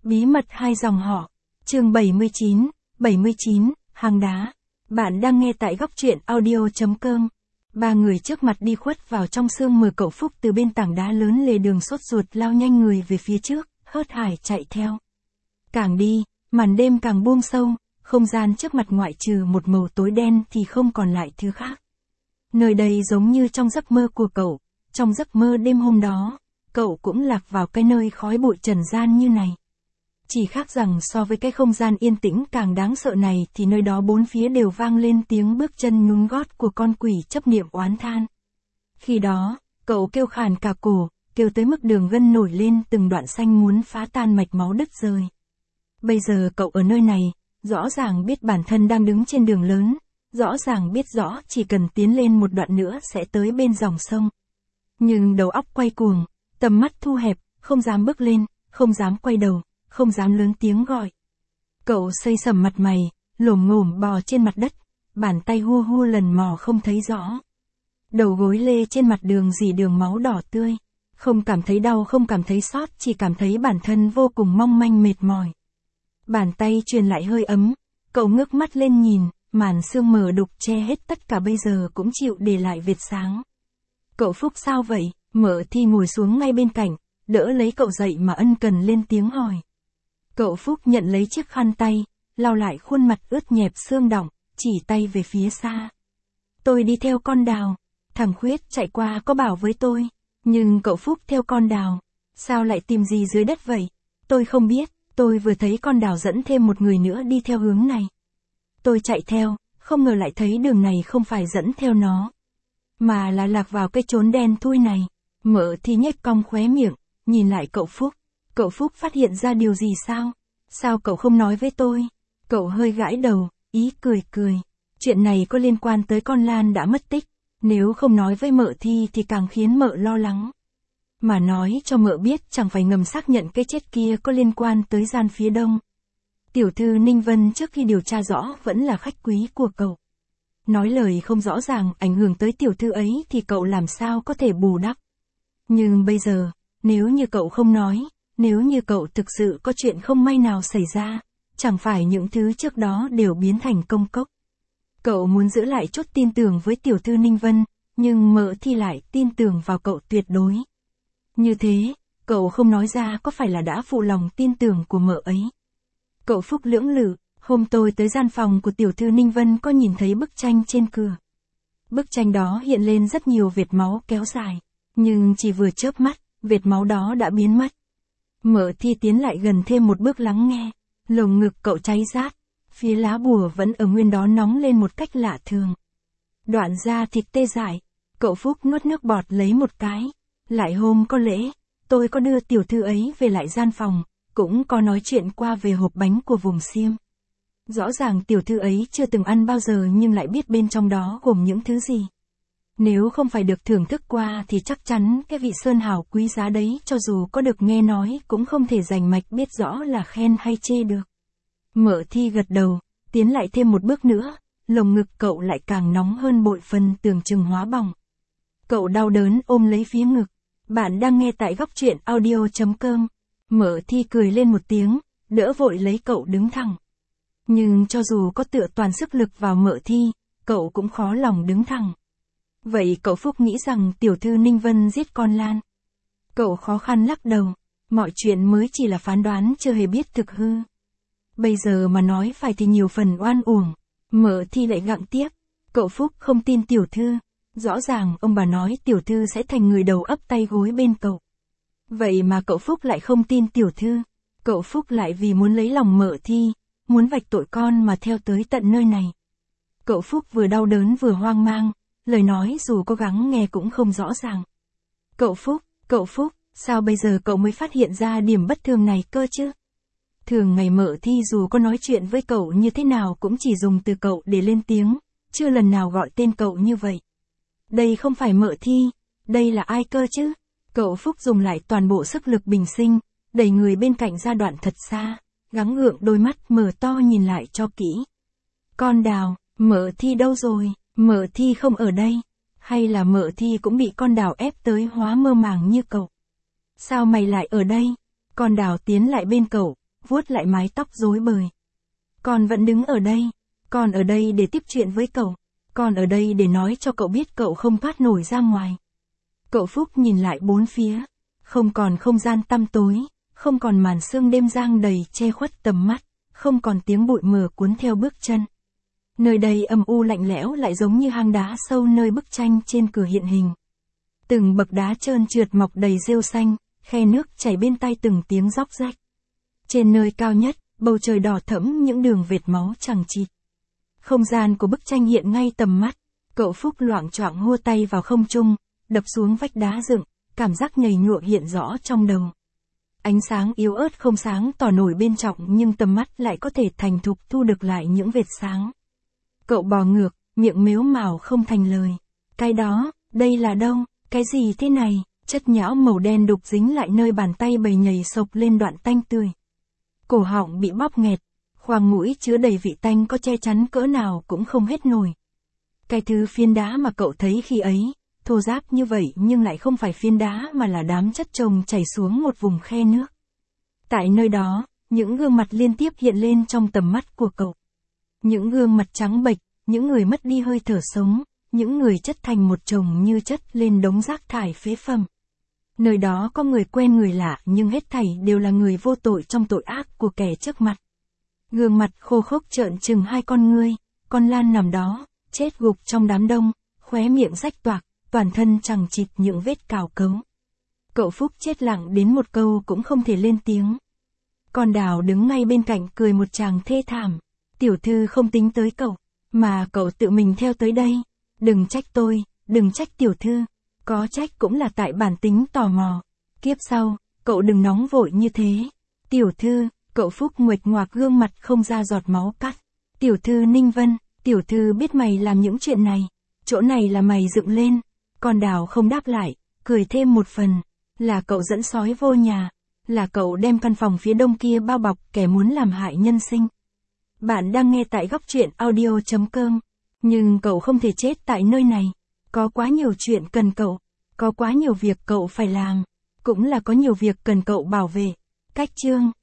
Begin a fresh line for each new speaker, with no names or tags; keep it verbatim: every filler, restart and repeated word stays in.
Bí mật hai dòng họ. Chương bảy mươi chín, bảy mươi chín, hang đá. Bạn đang nghe tại góc truyện audio chấm com. Ba người trước mặt đi khuất vào trong sương mờ. Cậu Phúc từ bên tảng đá lớn lề đường sốt ruột lao nhanh người về phía trước, hớt hải chạy theo. Càng đi, màn đêm càng buông sâu, không gian trước mặt ngoại trừ một màu tối đen thì không còn lại thứ khác. Nơi đây giống như trong giấc mơ của cậu, trong giấc mơ đêm hôm đó, cậu cũng lạc vào cái nơi khói bụi trần gian như này. Chỉ khác rằng so với cái không gian yên tĩnh càng đáng sợ này thì nơi đó bốn phía đều vang lên tiếng bước chân nhún gót của con quỷ chấp niệm oán than. Khi đó, cậu kêu khàn cả cổ, kêu tới mức đường gân nổi lên từng đoạn xanh muốn phá tan mạch máu đứt rời. Bây giờ cậu ở nơi này, rõ ràng biết bản thân đang đứng trên đường lớn, rõ ràng biết rõ chỉ cần tiến lên một đoạn nữa sẽ tới bên dòng sông. Nhưng đầu óc quay cuồng, tầm mắt thu hẹp, không dám bước lên, không dám quay đầu, không dám lớn tiếng gọi. Cậu xây sầm mặt mày, lồm ngồm bò trên mặt đất, bàn tay hua hua lần mò không thấy rõ. Đầu gối lê trên mặt đường dì đường máu đỏ tươi, không cảm thấy đau không cảm thấy xót, chỉ cảm thấy bản thân vô cùng mong manh mệt mỏi. Bàn tay truyền lại hơi ấm, cậu ngước mắt lên nhìn, màn sương mờ đục che hết tất cả bây giờ cũng chịu để lại vệt sáng. Cậu Phúc sao vậy? Mợ Thi ngồi xuống ngay bên cạnh, đỡ lấy cậu dậy mà ân cần lên tiếng hỏi. Cậu Phúc nhận lấy chiếc khăn tay, lau lại khuôn mặt ướt nhẹp sương đọng, chỉ tay về phía xa. Tôi đi theo con đào, thằng Khuyết chạy qua có bảo với tôi, nhưng cậu Phúc theo con đào, sao lại tìm gì dưới đất vậy? Tôi không biết, tôi vừa thấy con đào dẫn thêm một người nữa đi theo hướng này. Tôi chạy theo, không ngờ lại thấy đường này không phải dẫn theo nó, mà là lạc vào cái chốn đen thui này. Mợ Thi nhếch cong khóe miệng, nhìn lại cậu Phúc. Cậu Phúc phát hiện ra điều gì sao? Sao cậu không nói với tôi? Cậu hơi gãi đầu, ý cười cười. Chuyện này có liên quan tới con Lan đã mất tích. Nếu không nói với mợ Thi thì càng khiến mợ lo lắng. Mà nói cho mợ biết chẳng phải ngầm xác nhận cái chết kia có liên quan tới gian phía đông. Tiểu thư Ninh Vân trước khi điều tra rõ vẫn là khách quý của cậu. Nói lời không rõ ràng ảnh hưởng tới tiểu thư ấy thì cậu làm sao có thể bù đắp. Nhưng bây giờ, nếu như cậu không nói, nếu như cậu thực sự có chuyện không may nào xảy ra, chẳng phải những thứ trước đó đều biến thành công cốc. Cậu muốn giữ lại chút tin tưởng với tiểu thư Ninh Vân, nhưng mợ Thi lại tin tưởng vào cậu tuyệt đối. Như thế, cậu không nói ra có phải là đã phụ lòng tin tưởng của mợ ấy. Cậu Phúc lưỡng lự, hôm tôi tới gian phòng của tiểu thư Ninh Vân có nhìn thấy bức tranh trên cửa. Bức tranh đó hiện lên rất nhiều vệt máu kéo dài, nhưng chỉ vừa chớp mắt, vệt máu đó đã biến mất. Mợ Thi tiến lại gần thêm một bước lắng nghe, lồng ngực cậu cháy rát, phía lá bùa vẫn ở nguyên đó nóng lên một cách lạ thường. Đoạn da thịt tê dại, cậu Phúc nuốt nước bọt lấy một cái. Lại hôm có lễ, tôi có đưa tiểu thư ấy về lại gian phòng, cũng có nói chuyện qua về hộp bánh của vùng Xiêm. Rõ ràng tiểu thư ấy chưa từng ăn bao giờ nhưng lại biết bên trong đó gồm những thứ gì. Nếu không phải được thưởng thức qua thì chắc chắn cái vị sơn hào quý giá đấy cho dù có được nghe nói cũng không thể rành mạch biết rõ là khen hay chê được. Mợ Thi gật đầu, tiến lại thêm một bước nữa, lồng ngực cậu lại càng nóng hơn bội phần tưởng chừng hóa bỏng. Cậu đau đớn ôm lấy phía ngực. Bạn đang nghe tại góc truyện audio chấm com. Mợ Thi cười lên một tiếng, đỡ vội lấy cậu đứng thẳng. Nhưng cho dù có tựa toàn sức lực vào mợ Thi, cậu cũng khó lòng đứng thẳng. Vậy cậu Phúc nghĩ rằng tiểu thư Ninh Vân giết con Lan. Cậu khó khăn lắc đầu, mọi chuyện mới chỉ là phán đoán chưa hề biết thực hư. Bây giờ mà nói phải thì nhiều phần oan uổng. Mợ Thi lại gặng tiếp, cậu Phúc không tin tiểu thư. Rõ ràng ông bà nói tiểu thư sẽ thành người đầu ấp tay gối bên cậu. Vậy mà cậu Phúc lại không tin tiểu thư. Cậu Phúc lại vì muốn lấy lòng mợ Thi, muốn vạch tội con mà theo tới tận nơi này. Cậu Phúc vừa đau đớn vừa hoang mang, lời nói dù cố gắng nghe cũng không rõ ràng. Cậu Phúc, cậu Phúc, sao bây giờ cậu mới phát hiện ra điểm bất thường này cơ chứ? Thường ngày mợ Thi dù có nói chuyện với cậu như thế nào cũng chỉ dùng từ cậu để lên tiếng, chưa lần nào gọi tên cậu như vậy. Đây không phải mợ Thi, đây là ai cơ chứ? Cậu Phúc dùng lại toàn bộ sức lực bình sinh, đẩy người bên cạnh ra đoạn thật xa, gắng gượng đôi mắt mở to nhìn lại cho kỹ. Con đào, mợ Thi đâu rồi? Mợ Thi không ở đây, hay là mợ Thi cũng bị con đào ép tới hóa mơ màng như cậu? Sao mày lại ở đây? Con đào tiến lại bên cậu, vuốt lại mái tóc rối bời. Con vẫn đứng ở đây. Con ở đây để tiếp chuyện với cậu. Con ở đây để nói cho cậu biết cậu không thoát nổi ra ngoài. Cậu Phúc nhìn lại bốn phía. Không còn không gian tăm tối. Không còn màn sương đêm giăng đầy che khuất tầm mắt. Không còn tiếng bụi mờ cuốn theo bước chân. Nơi đây âm u lạnh lẽo lại giống như hang đá sâu nơi bức tranh trên cửa hiện hình. Từng bậc đá trơn trượt mọc đầy rêu xanh, khe nước chảy bên tay từng tiếng róc rách. Trên nơi cao nhất, bầu trời đỏ thẫm những đường vệt máu chằng chịt. Không gian của bức tranh hiện ngay tầm mắt. Cậu Phúc loạng choạng hua tay vào không trung, đập xuống vách đá dựng, cảm giác nhầy nhụa hiện rõ trong đầu. Ánh sáng yếu ớt không sáng tỏ nổi bên trong nhưng tầm mắt lại có thể thành thục thu được lại những vệt sáng. Cậu bò ngược, miệng mếu mào không thành lời. Cái đó, đây là đâu, cái gì thế này, chất nhão màu đen đục dính lại nơi bàn tay bầy nhầy sộc lên đoạn tanh tươi. Cổ họng bị bóp nghẹt, khoang mũi chứa đầy vị tanh có che chắn cỡ nào cũng không hết nổi. Cái thứ phiến đá mà cậu thấy khi ấy, thô ráp như vậy nhưng lại không phải phiến đá mà là đám chất chồng chảy xuống một vùng khe nước. Tại nơi đó, những gương mặt liên tiếp hiện lên trong tầm mắt của cậu. Những gương mặt trắng bệch, những người mất đi hơi thở sống, những người chất thành một chồng như chất lên đống rác thải phế phẩm. Nơi đó có người quen người lạ nhưng hết thảy đều là người vô tội trong tội ác của kẻ trước mặt. Gương mặt khô khốc trợn trừng hai con ngươi, con Lan nằm đó, chết gục trong đám đông, khóe miệng rách toạc, toàn thân chằng chịt những vết cào cấu. Cậu Phúc chết lặng đến một câu cũng không thể lên tiếng. Con Đào đứng ngay bên cạnh cười một tràng thê thảm. Tiểu thư không tính tới cậu, mà cậu tự mình theo tới đây. Đừng trách tôi, đừng trách tiểu thư. Có trách cũng là tại bản tính tò mò. Kiếp sau, cậu đừng nóng vội như thế. Tiểu thư, cậu Phúc nguệch ngoạc gương mặt không ra giọt máu cắt. Tiểu thư Ninh Vân, tiểu thư biết mày làm những chuyện này. Chỗ này là mày dựng lên. Con Đào không đáp lại, cười thêm một phần. Là cậu dẫn sói vô nhà. Là cậu đem căn phòng phía đông kia bao bọc kẻ muốn làm hại nhân sinh. Bạn đang nghe tại góc truyện audio chấm com. Nhưng cậu không thể chết tại nơi này. Có quá nhiều chuyện cần cậu. Có quá nhiều việc cậu phải làm. Cũng là có nhiều việc cần cậu bảo vệ. Cách chương